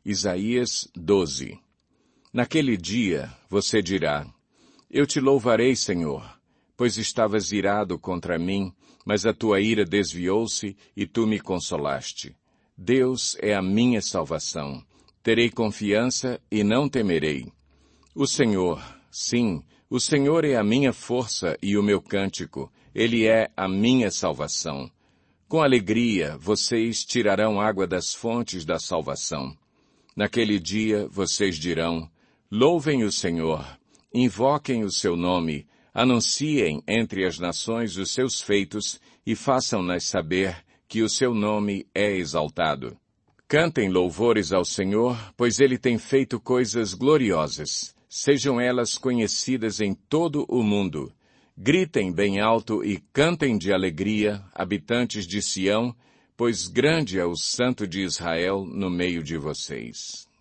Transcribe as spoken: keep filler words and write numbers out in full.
Isaías doze. Naquele dia você dirá: Eu te louvarei, Senhor, pois estavas irado contra mim, mas a tua ira desviou-se e tu me consolaste. Deus é a minha salvação. Terei confiança e não temerei. O Senhor, sim, o Senhor é a minha força e o meu cântico. Ele é a minha salvação. Com alegria vocês tirarão água das fontes da salvação. Naquele dia vocês dirão: Louvem o Senhor, invoquem o seu nome, anunciem entre as nações os seus feitos e façam-nas saber que o seu nome é exaltado. Cantem louvores ao Senhor, pois ele tem feito coisas gloriosas. Sejam elas conhecidas em todo o mundo. Gritem bem alto e cantem de alegria, habitantes de Sião, pois grande é o Santo de Israel no meio de vocês.